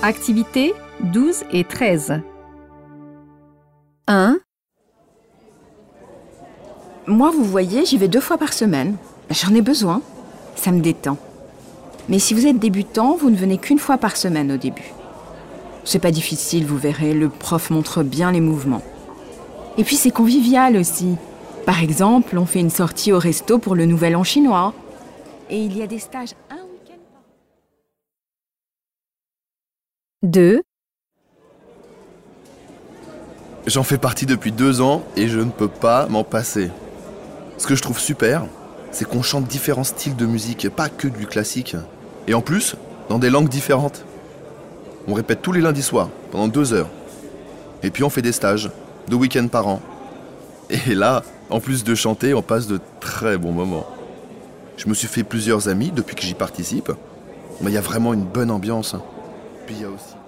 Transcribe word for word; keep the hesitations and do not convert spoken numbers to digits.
Activités douze et treize. un. Moi, vous voyez, j'y vais deux fois par semaine. J'en ai besoin. Ça me détend. Mais si vous êtes débutant, vous ne venez qu'une fois par semaine au début. C'est pas difficile, vous verrez, le prof montre bien les mouvements. Et puis c'est convivial aussi. Par exemple, on fait une sortie au resto pour le Nouvel An chinois. Et il y a des stages un week-end par an. deux. J'en fais partie depuis deux ans et je ne peux pas m'en passer. Ce que je trouve super, c'est qu'on chante différents styles de musique, pas que du classique. Et en plus, dans des langues différentes. On répète tous les lundis soirs, pendant deux heures. Et puis on fait des stages, deux week-ends par an. Et là, en plus de chanter, on passe de très bons moments. Je me suis fait plusieurs amis depuis que j'y participe. Mais il y a vraiment une bonne ambiance. Puis il y a aussi...